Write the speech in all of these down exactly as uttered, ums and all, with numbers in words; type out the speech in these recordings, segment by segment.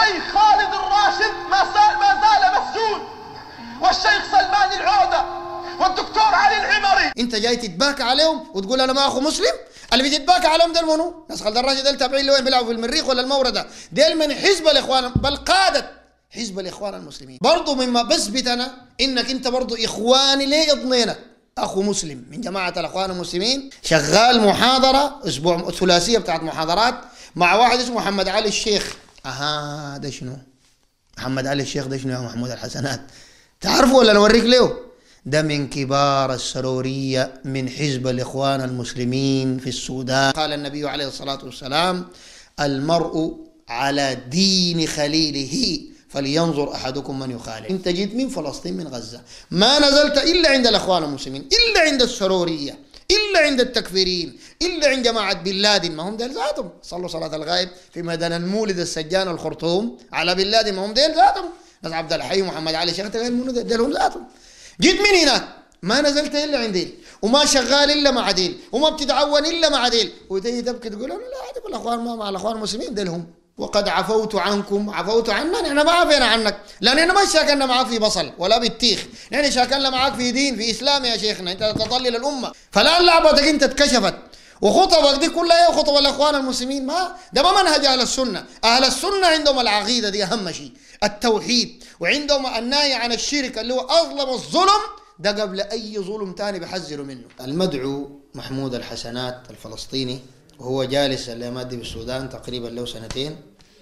الشيخ خالد الراشد ما زال ما زال مسجون، والشيخ سلمان العودة والدكتور علي العمري. انت جاي تتباكى عليهم وتقول انا ما اخو مسلم؟ اللي بتتباكى عليهم دول منو؟ ناس خالد الراشد دول تابعين لوين؟ بيلعبوا في المريخ ولا الموردة؟ دول من حزب الاخوان، بل قادة حزب الاخوان المسلمين. برضو مما بثبت انا انك انت برضو اخواني ليه اضنينك اخو مسلم من جماعه الاخوان المسلمين. شغال محاضره اسبوع ثلاثيه بتاعت محاضرات مع واحد اسمه محمد علي الشيخ. اها ده شنو؟ محمد علي الشيخ ده شنو يا محمود الحسنات؟ تعرفه ولا نوريك له؟ ده من كبار السروريه من حزب الاخوان المسلمين في السودان. قال النبي عليه الصلاه والسلام: المرء على دين خليله فلينظر أحدكم من يخالف. أنت جيت من فلسطين من غزة، ما نزلت إلا عند الأخوان المسلمين، إلا عند السرورية، إلا عند التكفيرين، إلا عند جماعة بن لادن. ما هم ديل ذاتهم صلوا صلاة الغائب في ميدان المولد السجان الخرطوم على بن لادن. ما هم ديل ذاتهم ناس عبد الحي ومحمد علي شيخ ديلهم ذاتهم. جيت من هناك ما نزلت إلا عند ديل، وما شغال إلا مع ديل، وما بتتعاون إلا مع ديل، وتيجي تبكي تقول أنا لا أعرف الأخوان ما مع الأخوان المسلمين ديلهم. وقد عفوت عنكم، عفوت عنا، نحن ما عفينا عنك، لأننا ما شاكلنا معاك في بصل ولا بالتيخ، نحن شاكلنا معاك في دين في إسلام يا شيخنا، أنت تضلل الأمة. فالآن لعبتك أنت اتكشفت، وخطبك دي كلها هي خطب الأخوان المسلمين. ما ده ما منهج أهل السنة. أهل السنة عندهم العقيدة دي أهم شيء، التوحيد، وعندهم النهي عن الشرك اللي هو أظلم الظلم، ده قبل أي ظلم تاني بيحذروا منه. المدعو محمود الحسنات الفلسطيني وهو جالس الأيام دي بالسودان تقريبا له سنتين،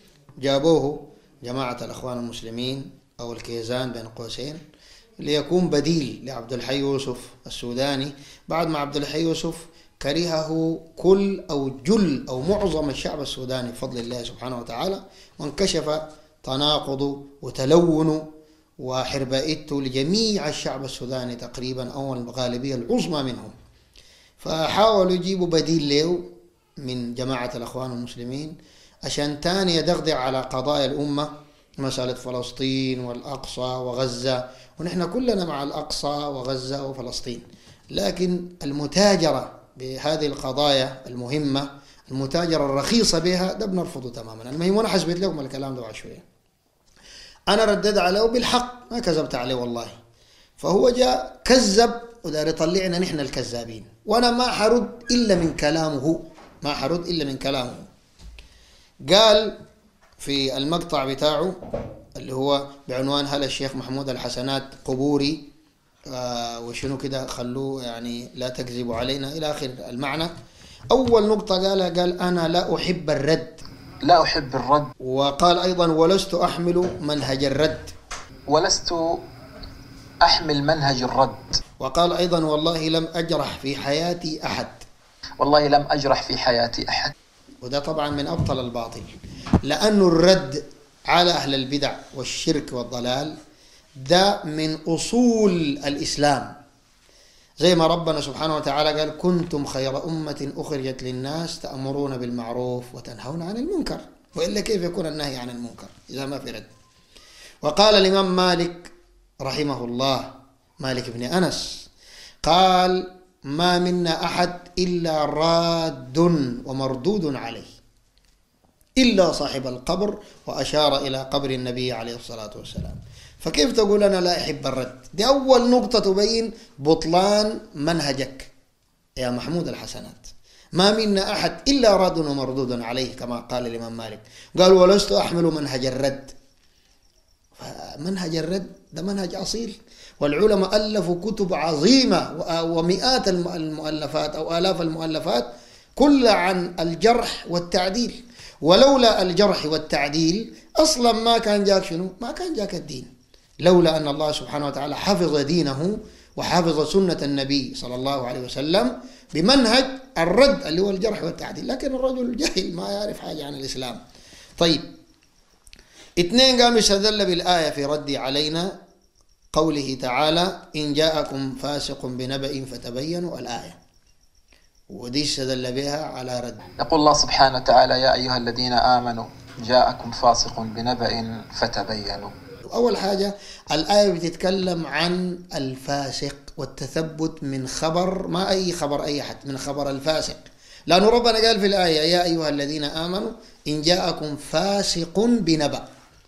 جابوه جماعة الأخوان المسلمين أو الكيزان بين قوسين ليكون بديل لعبد الحي يوسف السوداني، بعد ما عبد الحي يوسف كرهه كل أو جل أو معظم الشعب السوداني بفضل الله سبحانه وتعالى، وانكشف تناقض وتلون وحربائته لجميع الشعب السوداني تقريبا أو الغالبية العظمى منهم. فحاولوا يجيبوا بديل له من جماعة الأخوان المسلمين عشان تاني يدغدغ على قضايا الأمة، مسألة فلسطين والأقصى وغزة، ونحن كلنا مع الأقصى وغزة وفلسطين، لكن المتاجرة بهذه القضايا المهمة، المتاجرة الرخيصة بها، ده بنرفضه تماما. المهم أنا حسبت لكم الكلام ده بعد شوية، أنا ردد عليه بالحق، ما كذبت عليه والله. فهو جاء كذب ودار يطلعنا نحن الكذابين، وأنا ما حرد إلا من كلامه، ما حرد إلا من كلامه. قال في المقطع بتاعه اللي هو بعنوان هل الشيخ محمود الحسنات قبوري آه وشنو كده، خلوه يعني لا تكذبوا علينا إلى آخر المعنى. أول نقطة قالها، قال أنا لا أحب الرد، لا أحب الرد. وقال أيضا ولست أحمل منهج الرد، ولست أحمل منهج الرد. وقال أيضا والله لم أجرح في حياتي أحد، والله لم أجرح في حياتي أحد. وده طبعا من أبطل الباطل، لأن الرد على أهل البدع والشرك والضلال ده من أصول الإسلام، زي ما ربنا سبحانه وتعالى قال كنتم خير أمة أخرجت للناس تأمرون بالمعروف وتنهون عن المنكر، وإلا كيف يكون النهي عن المنكر إذا ما في رد. وقال الإمام مالك رحمه الله، مالك بن أنس، قال ما منا أحد إلا راد ومردود عليه إلا صاحب القبر، وأشار إلى قبر النبي عليه الصلاة والسلام. فكيف تقول أنا لا أحب الرد؟ دي أول نقطة تبين بطلان منهجك يا محمود الحسنات. ما منا أحد إلا راد ومردود عليه كما قال الإمام مالك. قال ولست أحمل منهج الرد. فمنهج الرد ده منهج أصيل، والعلماء ألفوا كتب عظيمة ومئات المؤلفات أو آلاف المؤلفات كلها عن الجرح والتعديل. ولولا الجرح والتعديل أصلا ما كان جاك شنو؟ ما كان جاك الدين، لولا أن الله سبحانه وتعالى حفظ دينه وحفظ سنة النبي صلى الله عليه وسلم بمنهج الرد اللي هو الجرح والتعديل. لكن الرجل جاهل ما يعرف حاجة عن الإسلام. طيب، اثنين قام يستدل بالآية في ردي علينا، قوله تعالى إن جاءكم فاسق بنبأ فتبينوا، الآية، ودي استدل بها على رد. يقول الله سبحانه وتعالى يا أيها الذين آمنوا جاءكم فاسق بنبأ فتبينوا. أول حاجة الآية بتتكلم عن الفاسق والتثبت من خبر، ما أي خبر أي أحد، من خبر الفاسق، لأن ربنا قال في الآية يا أيها الذين آمنوا إن جاءكم فاسق بنبأ.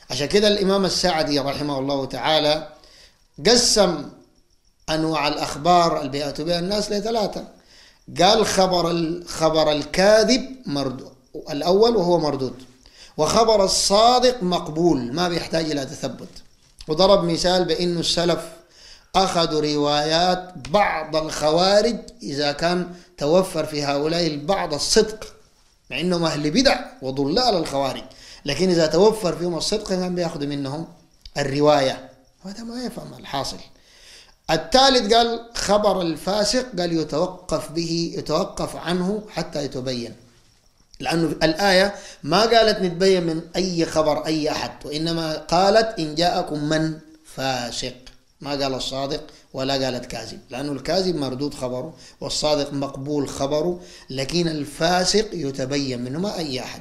عشان كده الإمام السعدي رحمه الله تعالى قسم أنواع الأخبار اللي بيأتوا بها الناس لثلاثة. قال خبر الخبر الكاذب مردود الأول وهو مردود، وخبر الصادق مقبول ما بيحتاج إلى تثبت. وضرب مثال بأنه السلف أخذوا روايات بعض الخوارج إذا كان توفر في هؤلاء البعض الصدق، مع أنهم أهل بدع وضلال الخوارج، لكن إذا توفر فيهم الصدق كان بيأخذوا منهم الرواية، وهذا ما يفهم الحاصل. الثالث قال خبر الفاسق قال يتوقف به يتوقف عنه حتى يتبين، لأنه الآية ما قالت نتبين من أي خبر أي أحد، وإنما قالت إن جاءكم من فاسق، ما قال الصادق ولا قالت كاذب، لأنه الكاذب مردود خبره والصادق مقبول خبره، لكن الفاسق يتبين منه ما أي أحد.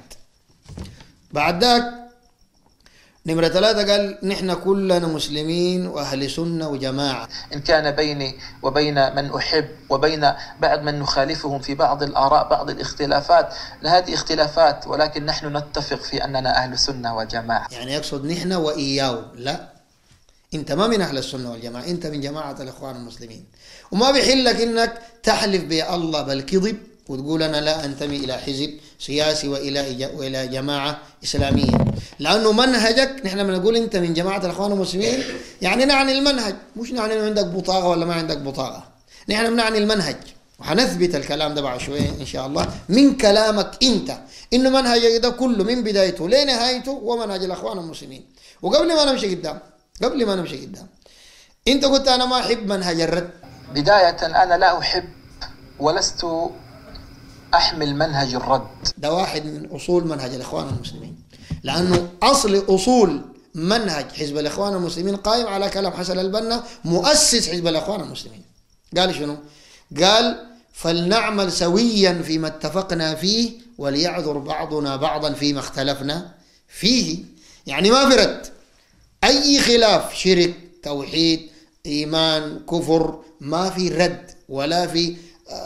بعد ذاك نمرة ثلاثة قال نحن كلنا مسلمين وأهل سنة وجماعة. إن كان بيني وبين من أحب وبين بعض من نخالفهم في بعض الآراء بعض الاختلافات، هذه اختلافات ولكن نحن نتفق في أننا أهل سنة وجماعة. يعني يقصد نحن وإياه، لا، أنت ما من أهل السنة والجماعة، أنت من جماعة الإخوان المسلمين، وما بيحلك إنك تحلف بالله بالكذب وتقول أنا لا أنتمي إلى حزب سياسي وإلى وإلى جماعة إسلامية، لأنه منهجك نحن بنقول أنت من جماعة الإخوان المسلمين، يعني نعني المنهج، مش نعني إنه عندك بطاقة ولا ما عندك بطاقة، نحن بنعني المنهج، وحنثبت الكلام ده بعد شوية إن شاء الله من كلامك أنت، إنه منهجك ده كله من بدايته لنهايته ومنهج الإخوان المسلمين. وقبل ما نمشي قدام قبل ما نمشي قدام أنت قلت أنا ما أحب منهج الرد. بداية أنا لا أحب ولست أحمل منهج الرد، ده واحد من أصول منهج الإخوان المسلمين، لأنه أصل أصول منهج حزب الإخوان المسلمين قائم على كلام حسن البنا مؤسس حزب الإخوان المسلمين. قال شنو؟ قال فلنعمل سويا فيما اتفقنا فيه وليعذر بعضنا بعضا فيما اختلفنا فيه. يعني ما في رد، أي خلاف شرك توحيد إيمان كفر ما في رد ولا في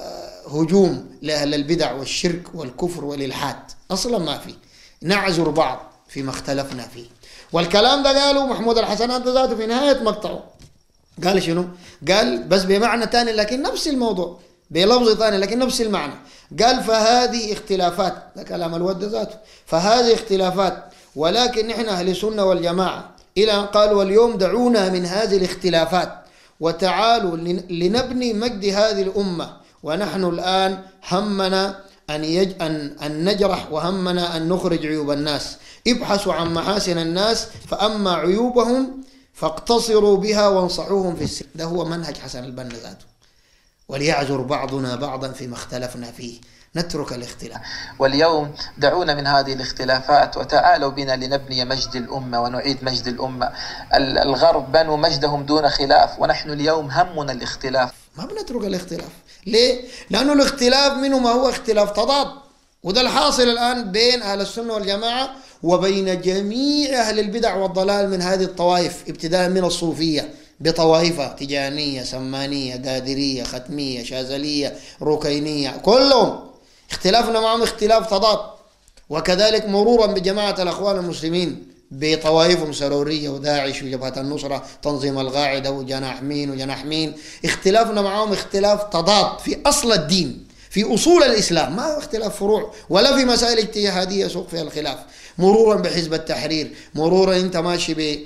هجوم لأهل البدع والشرك والكفر والإلحاد، أصلا ما في، نعذر بعض فيما اختلفنا فيه. والكلام ده قاله محمود الحسنات ذاته في نهاية مقطعه، قال شنو؟ قال بس بمعنى تاني لكن نفس الموضوع بلفظ تاني لكن نفس المعنى، قال فهذه اختلافات، ده كلام الود ذاته، فهذه اختلافات ولكن نحن أهل السنة والجماعة إلى أن قال واليوم دعونا من هذه الاختلافات وتعالوا لنبني مجد هذه الأمة، ونحن الآن همنا أن, يج... أن... أن نجرح وهمنا أن نخرج عيوب الناس، ابحثوا عن محاسن الناس فأما عيوبهم فاقتصروا بها وانصحوهم في السر. ده هو منهج حسن البنا ذاته، وليعذر بعضنا بعضا فيما اختلفنا فيه، نترك الاختلاف. واليوم دعونا من هذه الاختلافات وتعالوا بنا لنبني مجد الأمة ونعيد مجد الأمة. الغرب بنوا مجدهم دون خلاف ونحن اليوم همنا الاختلاف. ما بنترك الاختلاف، ليه؟ لأنه الاختلاف منه ما هو اختلاف تضاد، وده الحاصل الآن بين أهل السنة والجماعة وبين جميع أهل البدع والضلال من هذه الطوائف، ابتداء من الصوفية بطوائفها تجانية سمانية قادرية ختمية شاذلية ركينية، كلهم اختلافنا معهم اختلاف تضاد. وكذلك مرورا بجماعة الأخوان المسلمين بطوائفهم سرورية وداعش وجبهة النصرة تنظيم القاعدة وجناح مين وجناح مين، اختلافنا معهم اختلاف تضاد في أصل الدين في أصول الإسلام، ما هو اختلاف فروع ولا في مسائل اجتهادية يسوق فيها الخلاف. مرورا بحزب التحرير، مرورا انت ماشي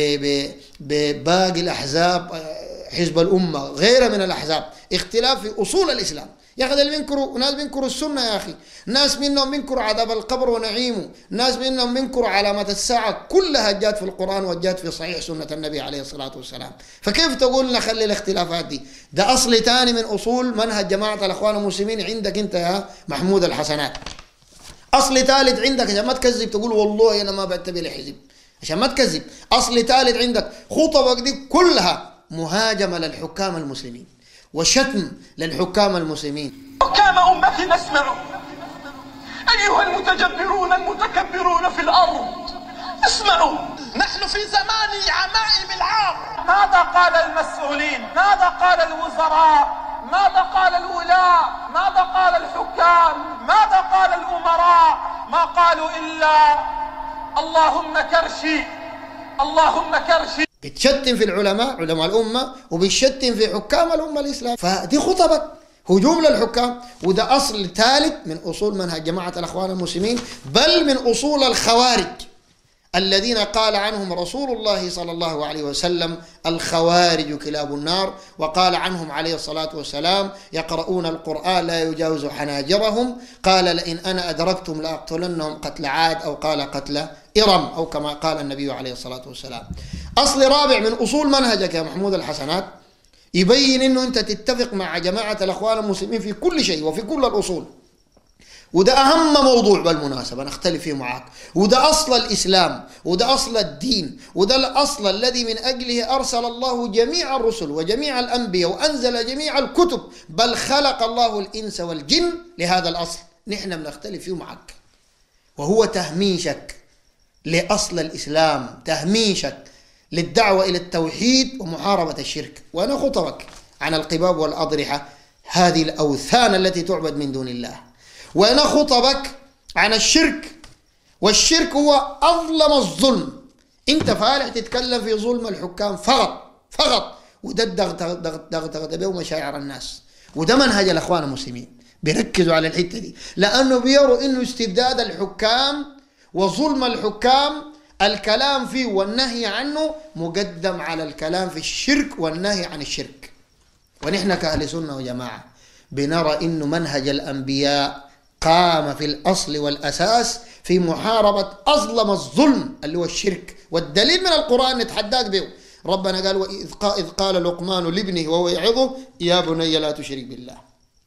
بباقي الأحزاب حزب الأمة غير من الأحزاب، اختلاف في أصول الإسلام. يا أخي اللي بينكروا ناس بينكروا السنة، يا أخي ناس منهم بينكروا عذاب القبر ونعيمه، ناس منهم بينكروا علامات الساعة، كلها جات في القرآن وجات في صحيح سنة النبي عليه الصلاة والسلام. فكيف تقول نخلي الاختلافات دي؟ ده أصل تاني من أصول منهج جماعة الأخوان المسلمين عندك أنت يا محمود الحسنات. أصل ثالث عندك عشان ما تكذب تقول والله أنا ما بنتمي لحزب، عشان ما تكذب. أصل ثالث عندك خطبك دي كلها مهاجمة للحكام المسلمين وشتم للحكام المسلمين. حكام أمتنا اسمعوا أيها المتجبرون المتكبرون في الأرض، اسمعوا، نحن في زمان عمائم العار. ماذا قال المسؤولين؟ ماذا قال الوزراء؟ ماذا قال الولاة؟ ماذا قال الحكام؟ ماذا قال الأمراء؟ ما قالوا إلا اللهم كرشي اللهم كرشي. بتشتم في العلماء علماء الأمة وبتشتم في حكام الأمة الإسلام. فدي خطبك هجوم للحكام، وده أصل ثالث من أصول منهج جماعة الأخوان المسلمين، بل من أصول الخوارج الذين قال عنهم رسول الله صلى الله عليه وسلم الخوارج كلاب النار، وقال عنهم عليه الصلاة والسلام يقرؤون القرآن لا يجاوز حناجرهم، قال لئن أنا أدركتم لأقتلنهم قتل عاد، أو قال قتل إرم، أو كما قال النبي عليه الصلاة والسلام. أصل رابع من أصول منهجك يا محمود الحسنات يبين أنه أنت تتفق مع جماعة الأخوان المسلمين في كل شيء وفي كل الأصول، وده أهم موضوع بالمناسبة نختلف فيه معك، وده أصل الإسلام، وده أصل الدين، وده الأصل الذي من أجله أرسل الله جميع الرسل وجميع الأنبياء وأنزل جميع الكتب، بل خلق الله الإنس والجن لهذا الأصل. نحن بنختلف فيه معك، وهو تهميشك لأصل الإسلام، تهميشك للدعوة إلى التوحيد ومحاربة الشرك. وأنا خطبك عن القباب والأضرحة، هذه الأوثان التي تعبد من دون الله، وأنا خطبك عن الشرك، والشرك هو أظلم الظلم. أنت فالح تتكلم في ظلم الحكام فقط فقط، وده دغدغت به مشاعر الناس، وده منهج الأخوان المسلمين بيركزوا على الحتة دي، لأنه بيروا إنه استبداد الحكام وظلم الحكام الكلام فيه والنهي عنه مقدم على الكلام في الشرك والنهي عن الشرك. ونحن كأهل سنة وجماعة بنرى إنه منهج الأنبياء قام في الأصل والأساس في محاربة أظلم الظلم اللي هو الشرك، والدليل من القرآن نتحداك به. ربنا قال وإذ قال لقمان لابنه وهو يعظه يا بني لا تشرك بالله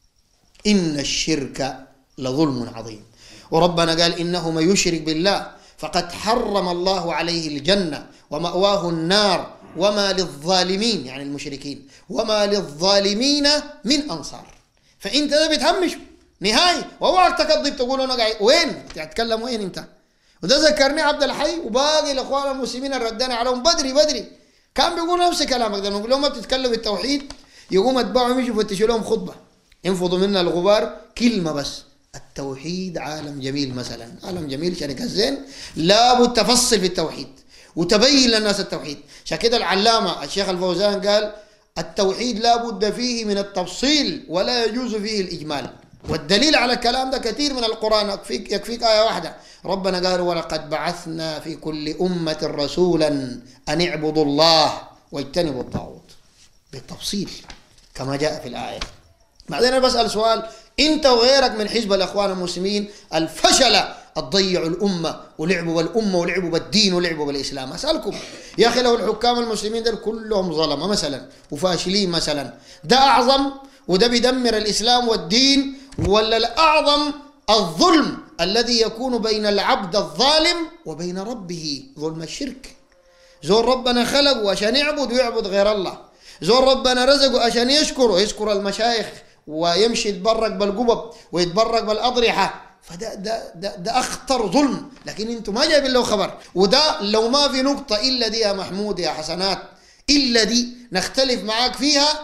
إن الشرك لظلم عظيم. وربنا قال إنه من يشرك بالله فقد حرم الله عليه الجنة ومأواه النار وما للظالمين، يعني المشركين، وما للظالمين من أنصار. فأنت ده بتهمش نهاية، وأوعك تكذب تقول أنا قاعد وين؟ تتكلم وين أنت؟ وده ذكرني عبد الحي وباقي الأخوان المسلمين اللي ردنا عليهم بدري بدري كان بيقول نفس كلامك ده، نقول لهم ما بتتكلم بالتوحيد يقوم اتباعهم يجوا يفتشوا لهم خطبة ينفضوا منها الغبار كلمة بس. التوحيد عالم جميل، مثلا عالم جميل شركة زين، لابد تفصل في التوحيد وتبين للناس التوحيد. عشان كده العلامة الشيخ الفوزان قال التوحيد لابد فيه من التفصيل ولا يجوز فيه الإجمال، والدليل على الكلام ده كثير من القرآن. يكفيك, يكفيك آية واحدة، ربنا قال ولقد بعثنا في كل أمة رسولا أن اعبدوا الله واجتنبوا الطاغوت، بالتفصيل كما جاء في الآية. بعدين أنا بسأل سؤال، أنت وغيرك من حزب الأخوان المسلمين الفشلة تضيعوا الأمة ولعبوا بالأمة ولعبوا بالدين ولعبوا بالإسلام، أسألكم يا أخي لو الحكام المسلمين دول كلهم ظلمة مثلا وفاشلين مثلا، ده أعظم وده بيدمر الإسلام والدين، ولا الأعظم الظلم الذي يكون بين العبد الظالم وبين ربه، ظلم الشرك؟ زور ربنا خلقه عشان يعبد ويعبد غير الله، زور ربنا رزقه عشان يشكر ويشكر المشايخ ويمشي يتبرك بالقبب ويتبرك بالأضرحة، فده ده ده, ده أخطر ظلم. لكن أنتم ما جايبين له خبر، وده لو ما في نقطة إلا دي يا محمود يا حسنات إلا دي نختلف معاك فيها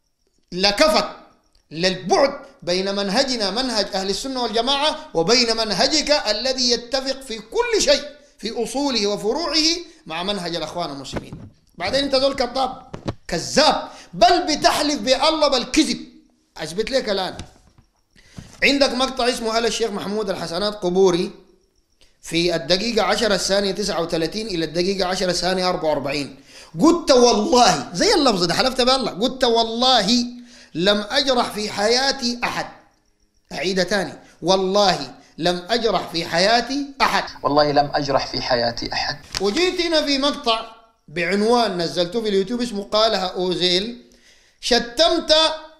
لكفت للبعد بين منهجنا منهج أهل السنة والجماعة وبين منهجك الذي يتفق في كل شيء في أصوله وفروعه مع منهج الأخوان المسلمين. بعدين أنت ذول كذاب كذاب، بل بتحلف بالله بالكذب. أثبت لك الآن، عندك مقطع اسمه آل الشيخ محمود الحسنات قبوري في الدقيقة عشرة الثانية تسعة وثلاثين إلى الدقيقة عشرة الثانية أربعة وأربعين، قلت والله زي اللفظ ده حلفت بالله، قلت والله لم أجرح في حياتي أحد، أعيد تاني والله لم أجرح في حياتي أحد، والله لم أجرح في حياتي أحد. وجيت هنا في مقطع بعنوان نزلته في اليوتيوب اسمه قالها أوزيل، شتمت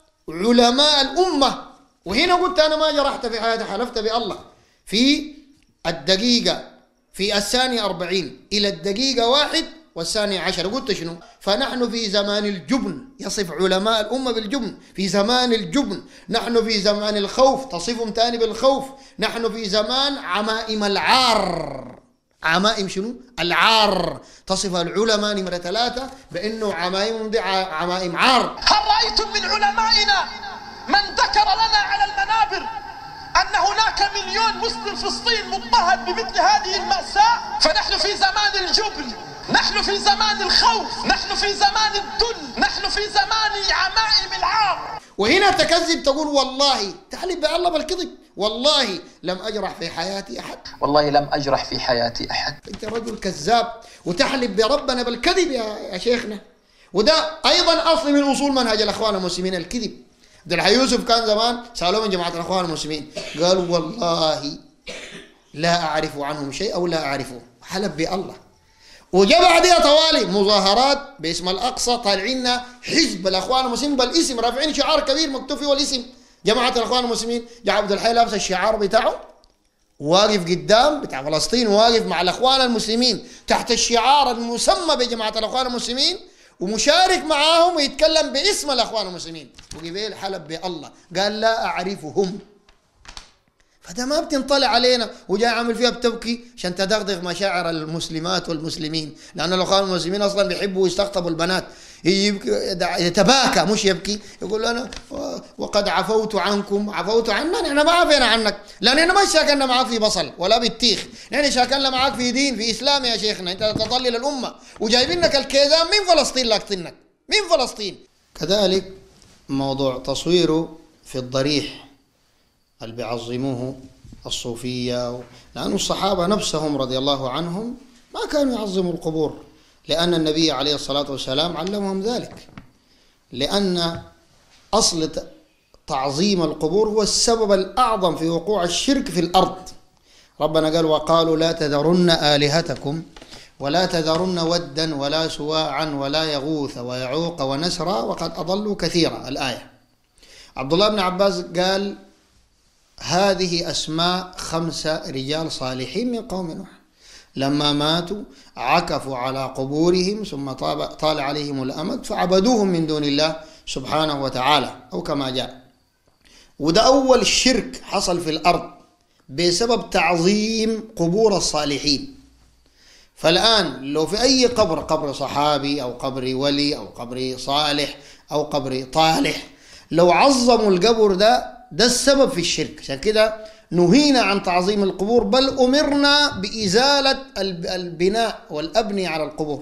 علماء الأمة، وهنا قلت أنا ما جرحت في حياتي، حلفت بالله. في الدقيقة في الثانية أربعين إلى الدقيقة واحد والثانية عشر قلت شنو؟ فنحن في زمان الجبن، يصف علماء الأمة بالجبن، في زمان الجبن، نحن في زمان الخوف، تصفهم تاني بالخوف، نحن في زمان عمائم العار. عمائم شنو؟ العار، تصف العلماء نمرة ثلاثة بأنه عمائم دي عمائم عار. هل رأيتم من علمائنا من ذكر لنا على المنابر أن هناك مليون مسلم في الصين مضطهد بمثل هذه المأساة؟ فنحن في زمان الجبن، نحن نحن في زمان الخوف، نحن في زمان الذل، نحن في زمان عمائم العار. وهنا تكذب تقول والله، تحلف بالله بالكذب، والله لم أجرح في حياتي أحد، والله لم أجرح في حياتي أحد. أنت رجل كذاب وتحلف بربنا بالكذب يا شيخنا. وده أيضا أصل من أصول منهج الأخوان المسلمين، الكذب. عبد الحي يوسف كان زمان سألوه من جماعة الأخوان المسلمين قالوا والله لا أعرف عنهم شيء أو لا أعرفه، حلف بالله. وجاء بعدها طوالي مظاهرات باسم الأقصى، طالعين حزب الأخوان المسلمين بالاسم، رافعين شعار كبير مكتوب فيه الاسم جماعة الأخوان المسلمين. جاء عبد الحي لابس الشعار بتاعه واقف قدام بتاع فلسطين، واقف مع الأخوان المسلمين تحت الشعار المسمى بجماعة الأخوان المسلمين، ومشارك معاهم ويتكلم باسم الأخوان المسلمين، وقبيل حلف بالله قال لا أعرفهم. فده ما بتنطلع علينا، وجاء عامل فيها بتبكي عشان تدغدغ مشاعر المسلمات والمسلمين، لأن الأخوان المسلمين أصلا بيحبوا يستقطبوا البنات، يتباكى مش يبكي، يقول أنا وقد عفوت عنكم، عفوت عنا، نحن ما عفينا عنك، لأننا ما شاكلنا معاك في بصل ولا بالتيخ، نحن شاكلنا معاك في دين في إسلام يا شيخنا، أنت تضلل الأمة، وجايبينك الكيزان من فلسطين لاقطينك من فلسطين. كذلك موضوع تصويره في الضريح اللي بيعظموه الصوفية، لأن الصحابة نفسهم رضي الله عنهم ما كانوا يعظموا القبور، لأن النبي عليه الصلاة والسلام علمهم ذلك، لأن أصل تعظيم القبور هو السبب الأعظم في وقوع الشرك في الأرض. ربنا قال وقالوا لا تذرن آلهتكم ولا تذرن ودا ولا سواعا ولا يغوث ويعوق ونسرا وقد أضلوا كثيرا، الآية. عبد الله بن عباس قال هذه أسماء خمسة رجال صالحين من قوم نوح لما ماتوا عكفوا على قبورهم ثم طال عليهم الأمد فعبدوهم من دون الله سبحانه وتعالى، أو كما جاء. وده أول شرك حصل في الأرض بسبب تعظيم قبور الصالحين. فالآن لو في أي قبر، قبر صحابي أو قبر ولي أو قبر صالح أو قبر طالح، لو عظموا القبر ده ده السبب في الشرك. عشان كده نهينا عن تعظيم القبور، بل أمرنا بإزالة البناء والأبنية على القبور.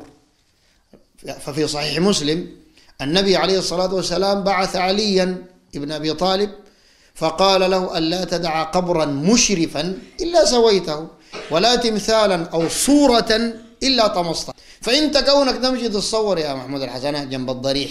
ففي صحيح مسلم النبي عليه الصلاة والسلام بعث عليا ابن أبي طالب فقال له ألا تدع قبرا مشرفا إلا سويته ولا تمثالا أو صورة إلا طمسته. فإنت كونك تمشي تتصور يا محمود الحسنات جنب الضريح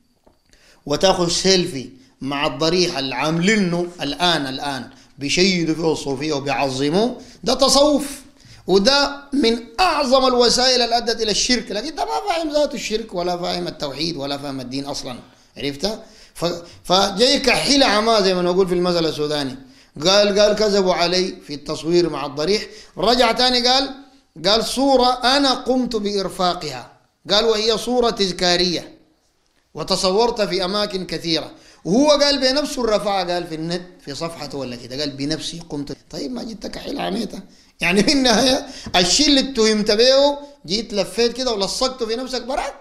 وتأخذ سيلفي مع الضريح اللي عاملينه الآن الآن بيشيدوا فيه الصوفية وبيعظموه، ده تصوف، وده من أعظم الوسائل اللي أدت إلى الشرك. لكن أنت ما فاهم ذات الشرك ولا فاهم التوحيد ولا فاهم الدين أصلا، عرفتها؟ فجاي كحيل عما زي ما نقول في المثل السوداني، قال قال كذبوا علي في التصوير مع الضريح، رجع تاني قال قال صورة أنا قمت بإرفاقها، قال وهي صورة تذكارية وتصورت في أماكن كثيرة، وهو قال بنفسه الرفاعة، قال في النت في صفحته ولا كده، قال بنفسي قمت. طيب ما جيت كحيل عميته يعني في النهاية الشيء اللي اتهمت به جيت لفيت كده ولصقته في نفسك برعت.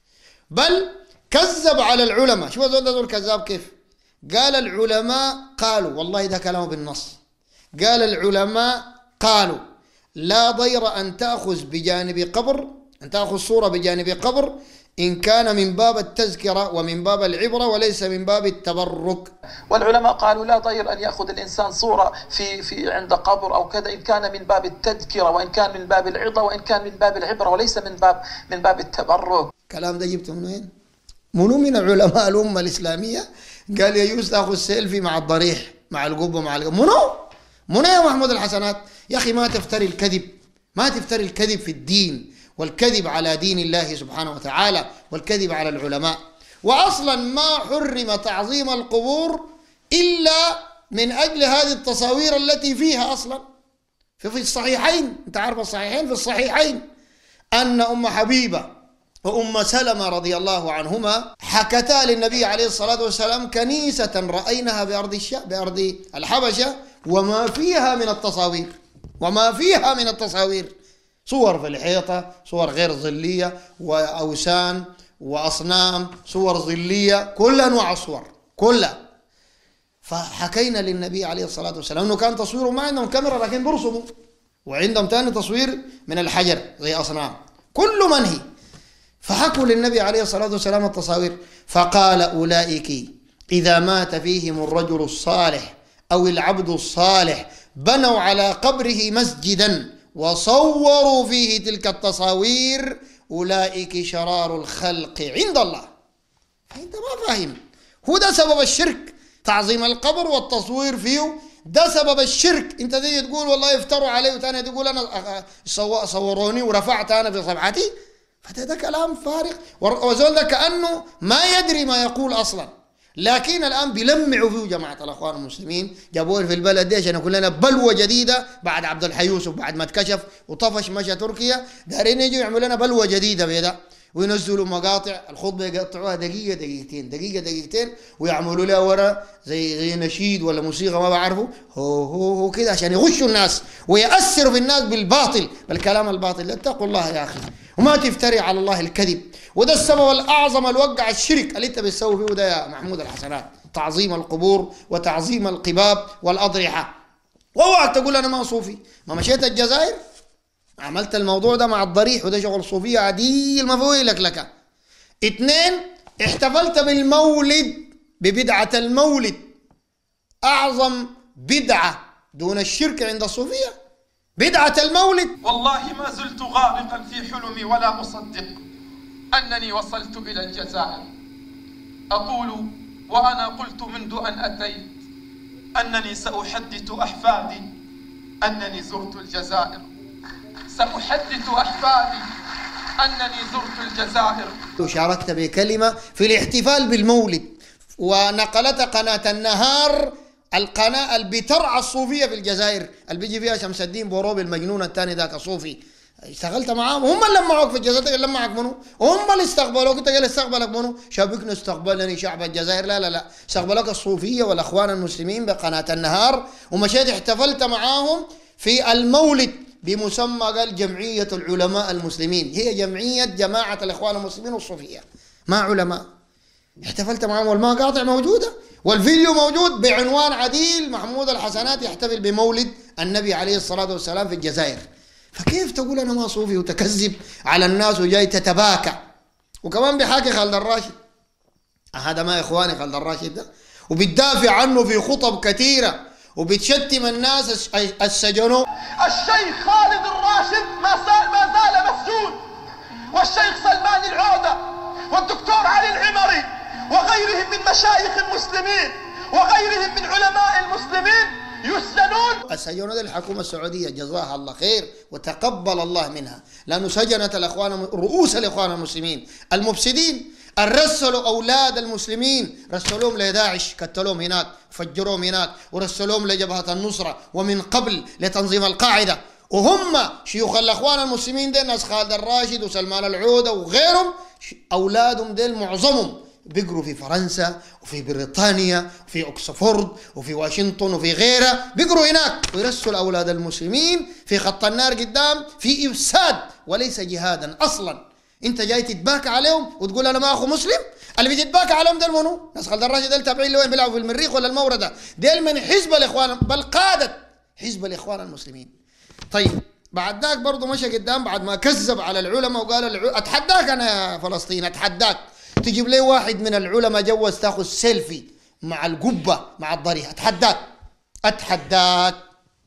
بل كذب على العلماء. شوف هذول دول كذاب كيف. قال العلماء قالوا، والله ده كلامه بالنص، قال العلماء قالوا لا ضير أن تأخذ بجانب قبر، أن تأخذ صورة بجانب قبر إن كان من باب التذكرة ومن باب العبرة وليس من باب التبرك. والعلماء قالوا لا ضير أن يأخذ الإنسان صورة في في عند قبر أو كذا إن كان من باب التذكرة وإن كان من باب العظة وإن كان من باب العبرة وليس من باب من باب التبرك. الكلام ده جبته من وين؟ منو من علماء الأمة الإسلامية قال يجوز تأخذ سيلفي مع الضريح مع القبة مع القبة؟ منو؟ منو يا محمود الحسنات؟ يا أخي ما تفتري الكذب، ما تفتري الكذب في الدين والكذب على دين الله سبحانه وتعالى والكذب على العلماء. وأصلا ما حرم تعظيم القبور إلا من أجل هذه التصاوير التي فيها أصلا. في الصحيحين، أنت عارف الصحيحين، في الصحيحين أن أم حبيبة وأم سلمة رضي الله عنهما حكتا للنبي عليه الصلاة والسلام كنيسة رأيناها بأرض الشام بأرض الحبشة وما فيها من التصاوير، وما فيها من التصاوير، صور في الحيطة، صور غير ظلية وأوسان وأصنام، صور ظلية، كل أنواع الصور كلها. فحكينا للنبي عليه الصلاة والسلام أنه كان تصويره ما عندهم كاميرا لكن برسموا، وعندهم تاني تصوير من الحجر زي أصنام، كل منهي. فحكوا للنبي عليه الصلاة والسلام التصاوير، فقال أولئك إذا مات فيهم الرجل الصالح أو العبد الصالح بنوا على قبره مسجدا وصوروا فيه تلك التصاوير، أولئك شرار الخلق عند الله. فأنت ما فاهم، هو ده سبب الشرك، تعظيم القبر والتصوير فيه، ده سبب الشرك. انت تيجي تقول والله يفتروا علي وثاني تقول انا صوروني ورفعت انا في صفحتي، فده ده كلام فارغ. وزول ده كأنه ما يدري ما يقول اصلا، لكن الان بيلمعوا فيه جماعه الاخوان المسلمين، جابوه في البلد دي عشان يكون لنا بلوه جديده بعد عبد الحي يوسف، بعد ما اتكشف وطفش مشى تركيا، دارين يجوا يعملوا لنا بلوه جديده بيدا، وينزلوا مقاطع الخطبه يقطعوها دقيقه دقيقتين دقيقه دقيقتين ويعملوا لها ورا زي زي نشيد ولا موسيقى ما بعرفوا، هو هو هو كده عشان يغشوا الناس ويأثروا في الناس بالباطل، بالكلام الباطل. اتقوا الله يا اخي وما تفتري على الله الكذب. وده السبب الاعظم اللي وقع الشرك اللي انت بتسوي فيه ده يا محمود الحسنات، تعظيم القبور وتعظيم القباب والاضرحه. واوعك تقول انا ما صوفي، ما مشيت الجزائر عملت الموضوع ده مع الضريح وده شغل صوفيه عديل ما فوق لك لك. اثنين، احتفلت بالمولد ببدعه المولد، اعظم بدعه دون الشرك عند الصوفيه بدعه المولد. والله ما زلت غارقا في حلمي ولا اصدق انني وصلت الى الجزائر. اقول وانا قلت منذ ان اتيت انني ساحدث احفادي انني زرت الجزائر، سأحدث أحفادي أنني زرت الجزائر. وشاركت بكلمة في الاحتفال بالمولد، ونقلت قناة النهار، القناة اللي بترعى الصوفية في الجزائر اللي بيجي فيها شمس الدين بوروبي المجنون الثاني ذاك صوفي، اشتغلت معاهم، هم اللي لمعوك في الجزائر. اللي لمعك منو؟ هم اللي استقبلوك. انت قال استقبلك منو؟ شابكنا استقبلني شعب الجزائر؟ لا لا لا، استقبلك الصوفية والأخوان المسلمين بقناة النهار، ومشيت احتفلت معاهم في المولد بمسمى قال جمعية العلماء المسلمين، هي جمعية جماعة الإخوان المسلمين والصوفية، ما علماء. احتفلت معهم والمقاطع موجودة والفيديو موجود بعنوان عديل محمود الحسنات يحتفل بمولد النبي عليه الصلاة والسلام في الجزائر. فكيف تقول أنا ما صوفي وتكذب على الناس وجاي تتباكى؟ وكمان بحاكي خالد الراشد، هذا ما إخواني خالد الراشد ده، وبتدافع عنه في خطب كثيرة وبتشتم الناس السجنوا. الشيخ خالد الراشد ما زال ما زال مسجون، والشيخ سلمان العودة والدكتور علي العمري وغيرهم من مشايخ المسلمين وغيرهم من علماء المسلمين يسجنون. السجنوا الحكومة السعودية جزاها الله خير وتقبل الله منها، لأنه سجنت الأخوان رؤوس الإخوان المسلمين المفسدين، رسلوا أولاد المسلمين، رسلوهم لداعش، قتلوهم هناك، فجروهم هناك، ورسلوهم لجبهة النصرة، ومن قبل لتنظيم القاعدة. وهم شيوخ الأخوان المسلمين دي ناس خالد الراشد وسلمان العودة وغيرهم، أولادهم ديل معظمهم بيقروا في فرنسا وفي بريطانيا وفي أكسفورد وفي واشنطن وفي غيرها، بيقروا هناك ويرسلوا أولاد المسلمين في خط النار قدام في إفساد وليس جهادا أصلا. انت جاي تتباكى عليهم وتقول انا ما اخو مسلم؟ اللي بيتباكى عليهم ديل منو؟ ناس خالد الراشد ديل تابعين لوين؟ بيلعبوا في المريخ ولا الموردة؟ ديل من حزب الاخوان، بل قادة حزب الاخوان المسلمين. طيب بعد ذاك برضه مشى قدام بعد ما كذب على العلماء وقال العلماء اتحداك انا يا فلسطين، اتحداك تجيب لي واحد من العلماء جوز تاخذ سيلفي مع القبه مع الضريح، اتحداك اتحداك.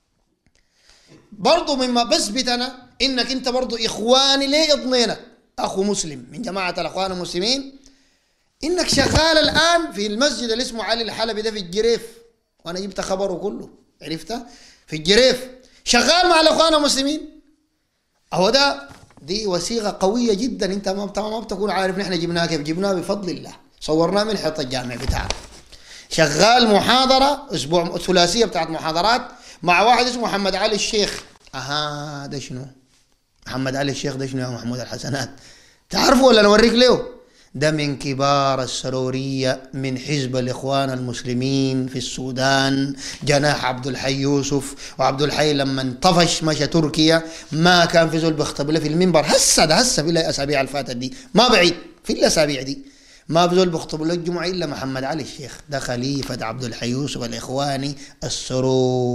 برضه مما بثبت انا انك انت برضه اخواني، ليه اضنينك اخو مسلم من جماعه الاخوان المسلمين، انك شغال الان في المسجد اللي اسمه علي الحلبي ده في الجريف، وانا جبت خبره كله عرفته في الجريف، شغال مع الاخوان المسلمين. اهو ده دي وثيقه قويه جدا، انت ما ما بتكون عارف نحن جبناها كيف، جبناها بفضل الله، صورناه من حيط الجامع بتاعنا. شغال محاضره اسبوع ثلاثيه بتاعت محاضرات مع واحد اسمه محمد علي الشيخ. اها ده شنو؟ محمد علي الشيخ ده شنو يا محمود الحسنات؟ تعرفه ولا نوريك له؟ ده من كبار السرورية من حزب الإخوان المسلمين في السودان، جناح عبد الحي يوسف. وعبد الحي لما انطفش مشى تركيا ما كان في زول بيخطب له في المنبر، هسه ده هسه في الأسابيع الفاتت دي ما بعيد في الأسابيع دي ما في زول بيخطب له الجمعة إلا محمد علي الشيخ، ده خليفة عبد الحي يوسف الإخواني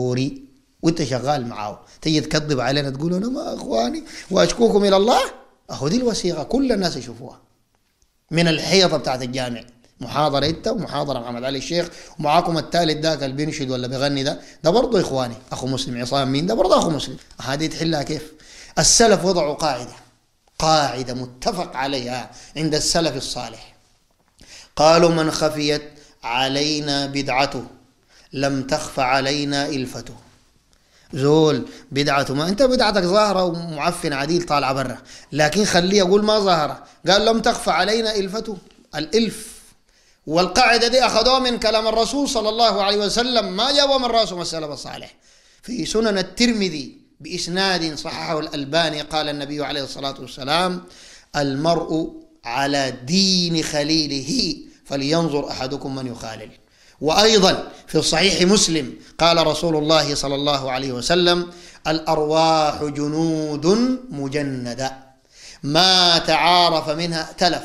السروري، وانت شغال معاه تيجي تكذب علينا تقول انا ما اخواني واشكوكم الى الله. أهو دي الوثيقة كل الناس يشوفوها من الحيطة بتاعت الجامع، محاضرة انت ومحاضرة محمد علي الشيخ، ومعاكم الثالث ذاك اللي بينشد ولا بيغني ده ده برضه إخواني، أخو مسلم عصام مين ده برضه أخو مسلم. هذه تحلها كيف؟ السلف وضعوا قاعدة قاعدة متفق عليها عند السلف الصالح، قالوا من خفيت علينا بدعته لم تخف علينا إلفته. زول بدعته ما انت بدعتك ظاهرة ومعفن عديل طالعة برا، لكن خليه يقول ما ظاهرة، قال لم تخف علينا إلفته، الإلف. والقاعدة دي أخذوها من كلام الرسول صلى الله عليه وسلم، ما جابوا من راسهم السلف الصالح. في سنن الترمذي بإسناد صححه الألباني قال النبي عليه الصلاة والسلام: المرء على دين خليله فلينظر أحدكم من يخالل. وأيضا في صحيح مسلم قال رسول الله صلى الله عليه وسلم: الأرواح جنود مجندة ما تعارف منها ائتلف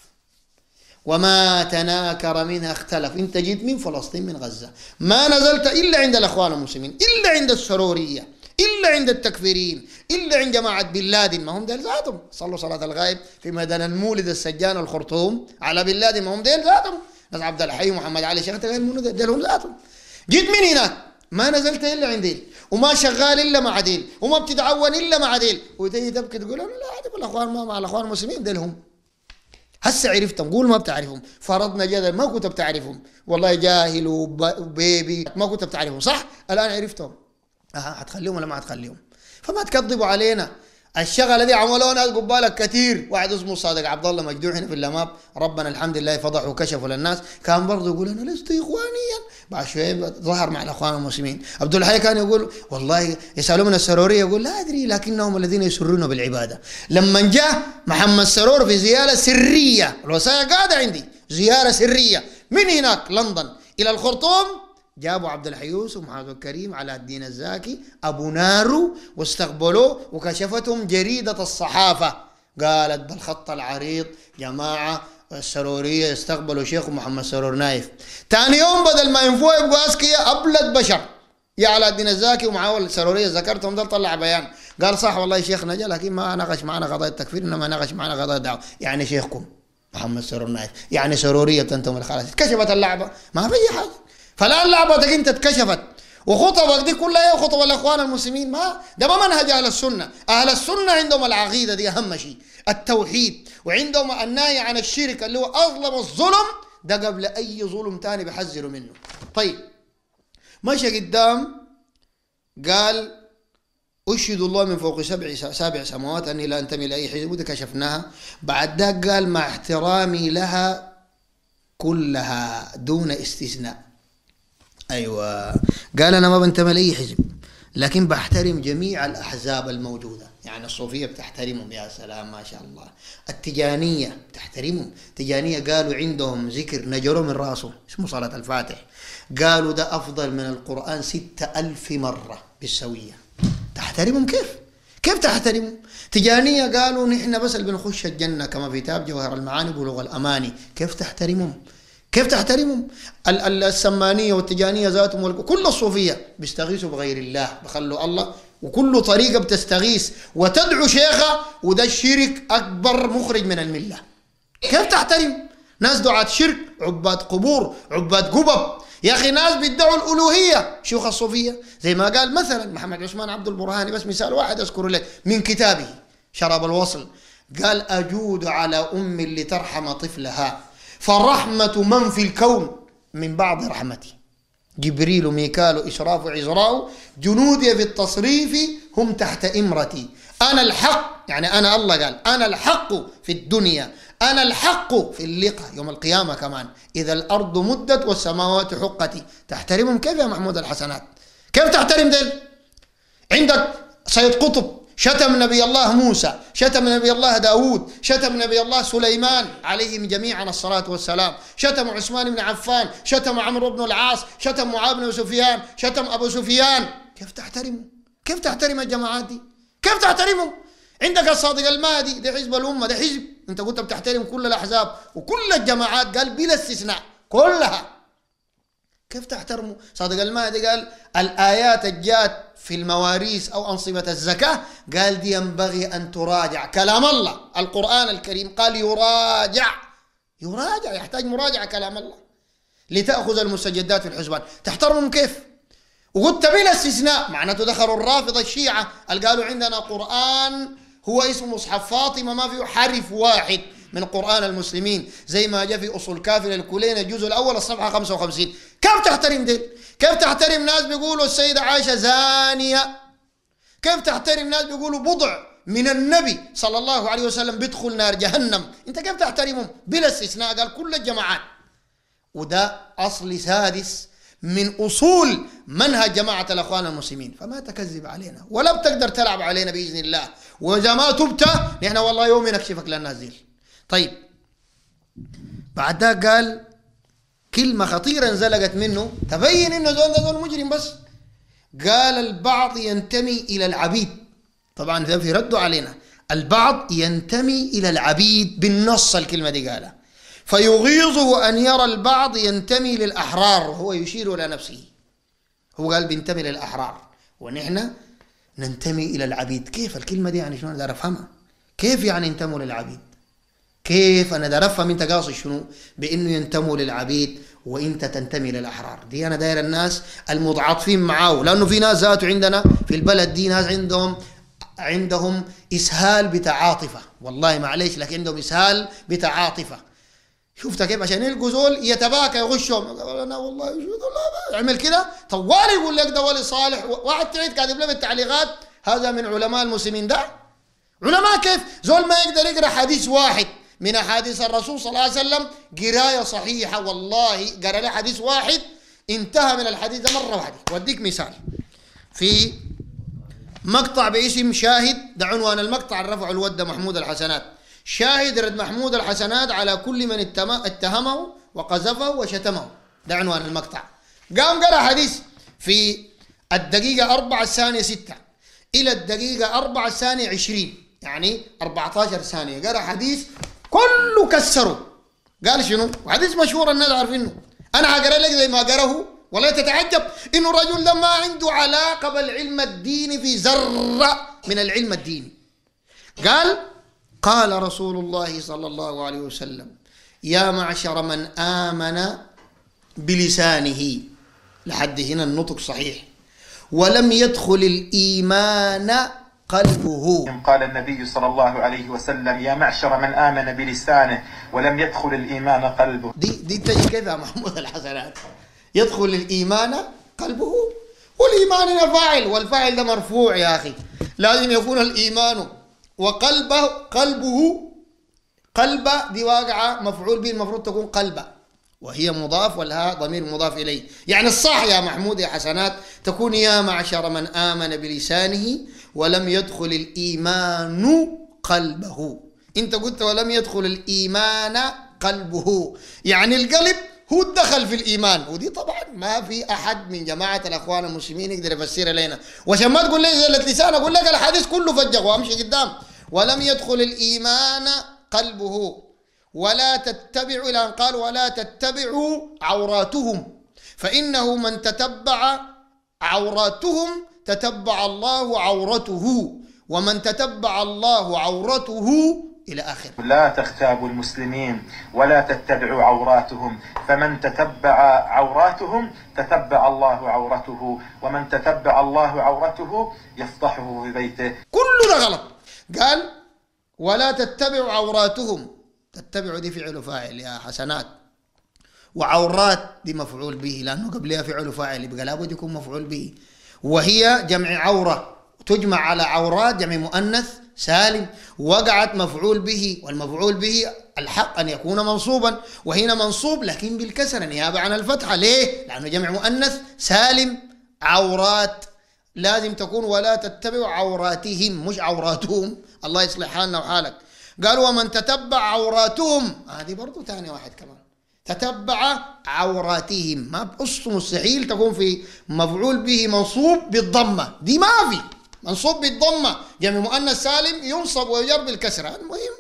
وما تناكر منها اختلف. انت جيت من فلسطين من غزة ما نزلت إلا عند الأخوان المسلمين، إلا عند السرورية، إلا عند التكفيرين، إلا عند جماعة بن لادن، ما هم ديل ذاتهم صلوا صلاة الغائب في ميدان المولد السجان الخرطوم على بن لادن، ما هم ديل ذاتهم ناس عبد الحي ومحمد علي شيخ ديلهم ذاتهم. جيت من هناك ما نزلت إلا عند ديل، وما شغال إلا مع ديل، وما بتتعاون إلا مع ديل، وتيجي تبكي تقول لا هذول الأخوان ما مع الأخوان المسلمين ديلهم. هسه عرفتهم، قول ما بتعرفهم، فرضنا جدل ما كنت بتعرفهم، والله جاهل وبيبي ما كنت بتعرفهم صح؟ الآن عرفتهم، أه هتخليهم ولا ما هتخليهم؟ فما تكذبوا علينا. الشغله دي عملوها ناس قبالك كثير، واحد اسمه صادق عبد الله مجدوع هنا في اللماب، ربنا الحمد لله فضحوا وكشفوا للناس، كان برضه يقول انا لست اخوانيا، بعد شويه ظهر مع الاخوان المسلمين. عبد الحي كان يقول والله يسالوا من السروريه يقول لا ادري لكنهم الذين يسرون بالعباده. لما جاء محمد سرور في زياره سريه، الوصايا قاعده عندي، زياره سريه من هناك لندن الى الخرطوم، جابوا عبد الحي يوسف ومحمد الكريم على الدين الزاكي ابو نارو واستقبلوه، وكشفتهم جريده الصحافه قالت بالخط العريض جماعه السروريه يستقبلوا شيخ محمد سرور نايف. ثاني يوم بدل ما ينفوه يبقوا اذكياء ابلد بشر، يا على الدين الزاكي ومعاه السروريه ذكرتهم دول طلع بيان قال صح والله شيخنا جا لكن ما ناقش معنا قضايا التكفير، انما ناقش معنا قضايا الدعوه، يعني شيخكم محمد سرور نايف يعني سروريه انتم الخلاص. كشفت اللعبه ما في اي حاجه. فالآن لعبتك انت اتكشفت، وخطبك دي كلها خطب الأخوان المسلمين، ما ده ما منهج أهل السنة. أهل السنة عندهم العقيدة دي أهم شيء، التوحيد، وعندهم النهي عن الشرك اللي هو أظلم الظلم، ده قبل أي ظلم تاني بيحذروا منه. طيب مشى قدام قال أشهد الله من فوق سبع سابع سماوات أني لا أنتمي لأي حزب، وده كشفناها. بعد ذاك قال مع احترامي لها كلها دون استثناء. أيوة قال أنا ما بنتمي لأي حزب لكن بحترم جميع الأحزاب الموجودة، يعني الصوفية بتحترمهم يا سلام ما شاء الله، التجانية بتحترمهم، تجانية قالوا عندهم ذكر نجروا من راسه اسمه صلاة الفاتح، قالوا ده أفضل من القرآن ستة ألف مرة بالسوية. تحترمهم كيف؟ كيف تحترمهم؟ تجانية قالوا نحن بس اللي بنخش الجنة كما في كتاب جوهر المعاني بلوغ الأماني. كيف تحترمهم؟ كيف تحترمهم؟ السمانية والتجانية ذاتهم كل الصوفية بيستغيثوا بغير الله، بخلوا الله، وكل طريقة بتستغيث وتدعو شيخة، وده الشرك أكبر مخرج من الملة. كيف تحترم؟ ناس دعاة شرك، عباد قبور، عباد قبب، يا أخي ناس بيدعوا الألوهية شيوخ الصوفية، زي ما قال مثلا محمد عثمان عبد البرهاني، بس مثال واحد أذكره له من كتابه شراب الوصل، قال أجود على أم لترحم طفلها فرحمة من في الكون من بعض رحمتي، جبريل ميكال إشراف عزراء جنودي في التصريف هم تحت إمرتي، أنا الحق، يعني أنا الله قال أنا الحق في الدنيا، أنا الحق في اللقاء يوم القيامة كمان، إذا الأرض مدت والسماوات حقتي. تحترمهم كيف يا محمود الحسنات؟ كيف تحترم دل؟ عندك سيد قطب شتم نبي الله موسى، شتم نبي الله داود، شتم نبي الله سليمان عليهم جميعا الصلاة والسلام، شتم عثمان بن عفان، شتم عمرو بن العاص، شتم معاذ بن سفيان، شتم أبو سفيان. كيف تحترمه؟ كيف تحترم الجماعات دي؟ كيف تحترمه؟ عندك الصادق المهدي ده حزب الأمة، ده حزب أنت كنت بتحترم كل الأحزاب وكل الجماعات، قال بلا استثناء كلها. كيف تحترموا؟ صادق المهدي قال الآيات الجات في المواريث أو أنصبة الزكاة قال دي ينبغي أن تراجع. كلام الله القرآن الكريم قال يراجع، يراجع يحتاج مراجعة كلام الله لتأخذ المستجدات في الحسبان. تحترمهم كيف؟ وقلت بلا استثناء، معناته دخلوا الرافضة الشيعة اللي قالوا عندنا قرآن هو اسمه مصحف فاطمة ما فيه حرف واحد من قرآن المسلمين، زي ما جاء في أصول كافر الكلين الجزء الأول الصفحة خمسة وخمسين. كيف تحترم دين؟ كيف تحترم ناس بيقولوا السيدة عائشة زانية؟ كيف تحترم ناس بيقولوا بضع من النبي صلى الله عليه وسلم بيدخل نار جهنم؟ انت كيف تحترمهم؟ بلا استثناء قال كل الجماعات. وده أصل سادس من أصول منهج جماعة الأخوان المسلمين، فما تكذب علينا ولا بتقدر تلعب علينا بإذن الله، وإذا ما تبت نحن والله يوم نكشفك للناس دي. طيب بعد ذاك قال كلمة خطيرة انزلقت منه تبين انه زول ده زول مجرم بس. قال البعض ينتمي الى العبيد، طبعا ده في ردوا علينا، البعض ينتمي الى العبيد بالنص الكلمة دي قالها، فيغيظه ان يرى البعض ينتمي للاحرار وهو يشير الى نفسه. هو قال بينتمي للاحرار ونحن ننتمي الى العبيد. كيف الكلمة دي يعني؟ شنو انا داير افهمها؟ كيف يعني ينتموا للعبيد؟ كيف انا داير افهم انت قاصد شنو بانه ينتموا للعبيد وانت تنتمي للاحرار؟ دي انا داير الناس المتعاطفين معاه، لانه في ناس ذاته عندنا في البلد دي ناس عندهم عندهم اسهال بتعاطفه، والله معليش لكن عندهم اسهال بتعاطفه. شفت كيف عشان يلقوا زول يتباكى يغشهم، انا والله شو عمل كده طوال يقول لك ده ولي صالح، واحد تعيد كاتب له بالتعليقات هذا من علماء المسلمين. ده علماء كيف؟ زول ما يقدر يقرا حديث واحد من أحاديث الرسول صلى الله عليه وسلم قراية صحيحة، والله قرأ له حديث واحد انتهى من الحديث ده مرة واحدة. واديك مثال في مقطع باسم شاهد، ده عنوان المقطع الرفع الود محمود الحسنات، شاهد رد محمود الحسنات على كل من اتهمه وقذفه وشتمه، ده عنوان المقطع. قام قرأ حديث في الدقيقة أربعة الثانية ستة إلى الدقيقة أربعة الثانية عشرين، يعني أربعة عشر ثانية، قرأ حديث كله كسره. قال شنو؟ وحديث مشهور الناس عارفينه، انا هقرا لك زي ما قراه، ولا تتعجب انه الرجل ده ما عنده علاقه بالعلم الديني في ذره من العلم الديني. قال قال رسول الله صلى الله عليه وسلم يا معشر من آمن بلسانه، لحد هنا النطق صحيح، ولم يدخل الإيمان قلبه. قال النبي صلى الله عليه وسلم يا معشر من آمن بلسانه ولم يدخل الإيمان قلبه. دي دي تجي كذا محمود الحسنات، يدخل الإيمان قلبه، والإيمان هنا فاعل والفاعل ده مرفوع يا أخي، لازم يكون الإيمان وقلبه قلبه، قلبه دي واقعة مفعول به المفروض تكون قلبه، وهي مضاف والها ضمير مضاف إليه. يعني الصح يا محمود يا حسنات تكون يا معشر من آمن بلسانه ولم يدخل الإيمان قلبه. انت قلت ولم يدخل الإيمان قلبه، يعني القلب هو الدخل في الإيمان، ودي طبعا ما في أحد من جماعة الأخوان المسلمين يقدر يفسرها لنا. وعشان ما تقول لي زلة لسان أقول لك الحديث كله فجق وأمشي قدام. ولم يدخل الإيمان قلبه ولا تتبعوا، إلى أن قال ولا تتبعوا عوراتهم فإنه من تتبع عوراتهم تتبع الله عورته، ومن تتبع الله عورته إلى آخر. لا تغتابوا المسلمين ولا تتبعوا عوراتهم، فمن تتبع عوراتهم تتبع الله عورته، ومن تتبع الله عورته يفضحه في بيته. كل ده غلط. قال ولا تتبعوا عوراتهم، تتبعوا دي فعل فاعل يا حسنات، وعورات دي مفعول به لأنه قبلها فعل فاعل يبقى لابد يكون مفعول به، وهي جمع عورة تجمع على عورات جمع مؤنث سالم، وقعت مفعول به، والمفعول به الحق أن يكون منصوبا، وهنا منصوب لكن بالكسر نيابة عن الفتحة. ليه؟ لأنه جمع مؤنث سالم. عورات لازم تكون ولا تتبعوا عوراتهم مش عوراتهم، الله يصلح حالنا وحالك. قال ومن تتبع عوراتهم، هذه برضو ثاني واحد كمان، تتبع عوراتهم، ما بقص مستحيل تكون في مفعول به منصوب بالضمة، دي ما في منصوب بالضمة، جمع مؤنث سالم ينصب ويجر بالكسرة. المهم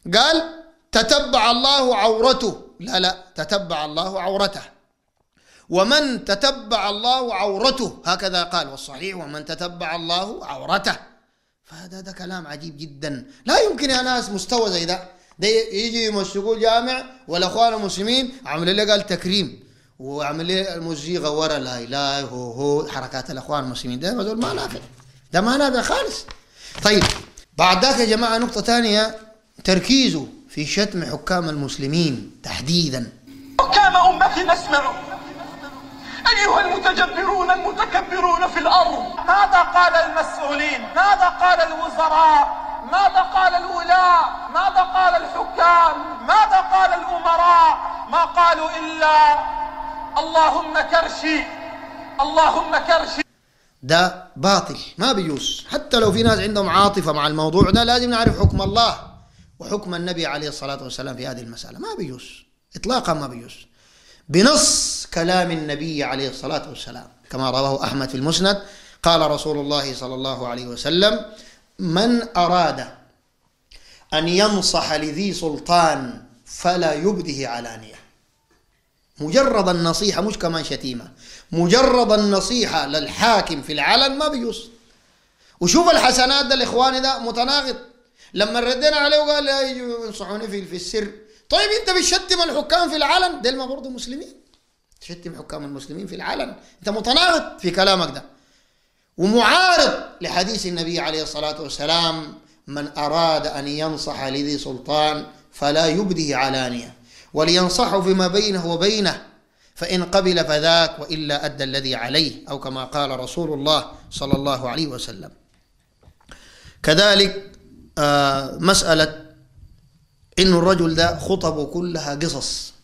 قال تتبع الله عورته، لا لا تتبع الله عورته، ومن تتبع الله عورته، هكذا قال، والصحيح ومن تتبع الله عورته. فهذا ده كلام عجيب جدا. لا يمكن يا ناس مستوى زي ده ده يجي يمسكوا الجامع والاخوان المسلمين عملوا له قال تكريم وعمل لي الموسيقى ورا لا اله هو هو حركات الاخوان المسلمين، ده ما ما نافع، ده ما نافع خالص. طيب بعد ذاك يا جماعه نقطه ثانيه، تركيزه في شتم حكام المسلمين تحديدا. حكام امتنا اسمعوا ايها المتجبرون المتكبرون في الارض، ماذا قال المسؤولين؟ ماذا قال الوزراء؟ ماذا قال الولاة؟ ماذا قال الحكام؟ ماذا قال الامراء؟ ما قالوا الا اللهم كرشي اللهم كرشي. ده باطل ما بيجوز. حتى لو في ناس عندهم عاطفة مع الموضوع ده لازم نعرف حكم الله وحكم النبي عليه الصلاة والسلام في هذه المسألة. ما بيجوز إطلاقا، ما بيجوز بنص كلام النبي عليه الصلاة والسلام كما رواه أحمد في المسند. قال رسول الله صلى الله عليه وسلم: من أراد أن ينصح لذي سلطان فلا يبده علانية. مجرد النصيحة، مش كمان شتيمة، مجرد النصيحة للحاكم في العلن ما بيجوز. وشوف الحسنات ده الإخواني ده متناقض. لما ردينا عليه وقال لا يجوا ينصحوني في, في السر، طيب انت بتشتم الحكام في العلن، ديل ما برضه مسلمين، تشتم حكام المسلمين في العلن، انت متناقض في كلامك ده ومعارض لحديث النبي عليه الصلاة والسلام: من أراد أن ينصح لذي سلطان فلا يبده علانية ولينصحه فيما بينه وبينه فإن قبل فذاك وإلا أدى الذي عليه، أو كما قال رسول الله صلى الله عليه وسلم. كذلك آه مسألة إنه الرجل ده خطبه كلها قصص،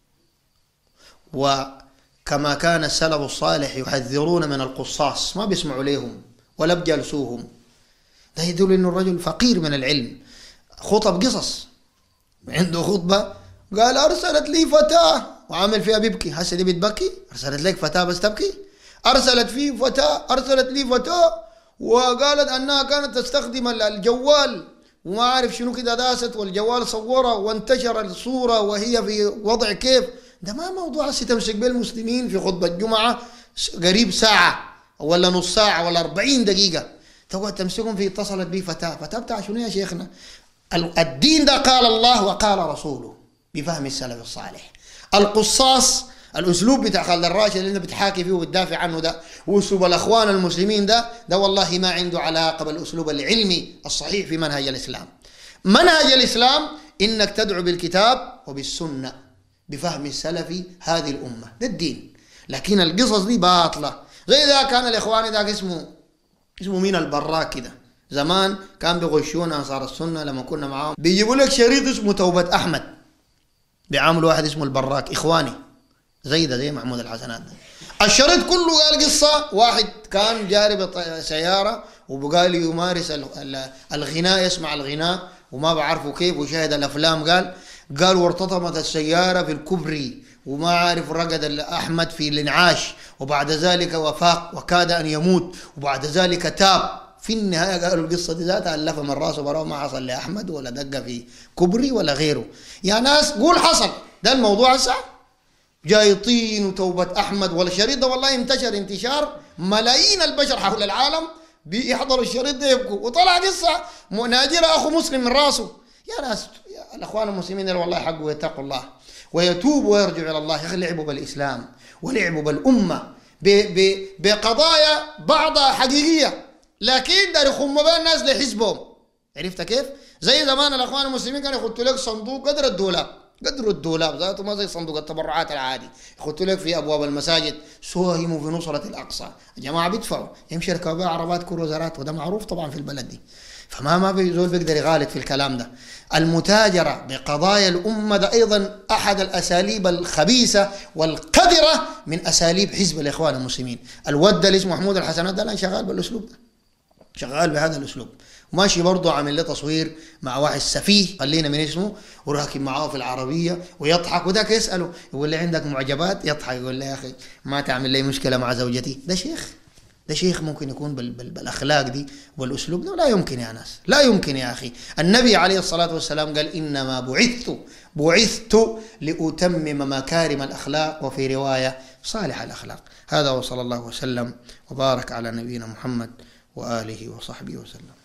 وكما كان السلف الصالح يحذرون من القصاص، ما بيسمعوا ليهم ولا بجلسوهم. ده يدل إنه الرجل فقير من العلم. خطب قصص، عنده خطبة قال أرسلت لي فتاة وعامل فيها بيبكي، هسه دي بتبكي؟ أرسلت لك فتاة بس تبكي؟ أرسلت فيه فتاة أرسلت لي فتاة وقالت أنها كانت تستخدم الجوال وما عارف شنو كده داست والجوال صورها وانتشر الصورة وهي في وضع كيف. ده ما موضوع هسه تمسك به المسلمين في خطبة الجمعة قريب ساعة ولا نص ساعة ولا أربعين دقيقة تقعد تمسكهم في اتصلت به فتاة. فتاة بتاع شنو يا شيخنا؟ الدين ده قال الله وقال رسوله بفهم السلف الصالح. القصاص الاسلوب بتاع خالد الراشد اللي انت بتحاكي فيه وبتدافع عنه ده واسلوب الاخوان المسلمين ده ده والله ما عنده علاقه بالاسلوب العلمي الصحيح في منهج الاسلام. منهج الاسلام انك تدعو بالكتاب وبالسنه بفهم السلف هذه الامه، ده الدين. لكن القصص دي باطله. زي ذا كان الاخوان ذاك اسمه اسمه مين البراك كده زمان كان بيغشون انصار السنه لما كنا معاهم، بيجيبوا لك شريط اسمه توبه احمد، بيعاملوا واحد اسمه البراك اخواني زي ده زي محمود الحسنات ده. الشريط كله قال قصه واحد كان جارب سياره وبقال يمارس الغناء، يسمع الغناء وما بعرفوا كيف وشاهد الافلام، قال قال وارتطمت السياره في الكبري وما عارف رقد احمد في الانعاش وبعد ذلك وفاق وكاد ان يموت وبعد ذلك تاب. في النهايه قالوا القصه دي ذاتها الفها من راسه براه ما حصل لاحمد ولا دقه في كبري ولا غيره. يا ناس قول حصل ده الموضوع هسه جايطين وتوبه احمد. والشريط ده والله انتشر انتشار ملايين البشر حول العالم بيحضروا الشريط ده يبكوا، وطلع قصه ناجره اخو مسلم من راسه. يا ناس يا الاخوان المسلمين والله حقه يتقوا الله ويتوبوا ويرجعوا الى الله. لعبوا بالاسلام ولعبوا بالامه بقضايا بعضها حقيقيه، لكن دار يخموا بها الناس لحزبهم. عرفت كيف؟ زي زمان الاخوان المسلمين كانوا يحطوا لك صندوق قدر الدولاب، قدر الدولاب ذاته ما زي صندوق التبرعات العادي، يحطوا لك في ابواب المساجد ساهموا في نصره الاقصى. يا جماعه بيدفعوا، يمشي يركبوا بها عربات كروزرات وده معروف طبعا في البلد دي. فما ما في زول بيقدر يغالط في الكلام ده. المتاجره بقضايا الامه ده ايضا احد الاساليب الخبيثه والقذره من اساليب حزب الاخوان المسلمين. الود اللي اسمه محمود الحسنات ده شغال بالاسلوب ده، شغال بهذا الاسلوب، وماشي برضه عامل له تصوير مع واحد سفيه خلينا من اسمه وراكب معاه في العربيه ويضحك، وذاك يساله يقول لي عندك معجبات؟ يضحك يقول له يا اخي ما تعمل لي مشكله مع زوجتي. ده شيخ ده شيخ ممكن يكون بال بال بالأخلاق دي والأسلوب ده؟ لا يمكن يا ناس، لا يمكن يا أخي. النبي عليه الصلاة والسلام قال إنما بعثت بعثت لأتمم مكارم الأخلاق، وفي رواية صالح الأخلاق. هذا وصلى الله وسلم وبارك على نبينا محمد وآله وصحبه وسلم.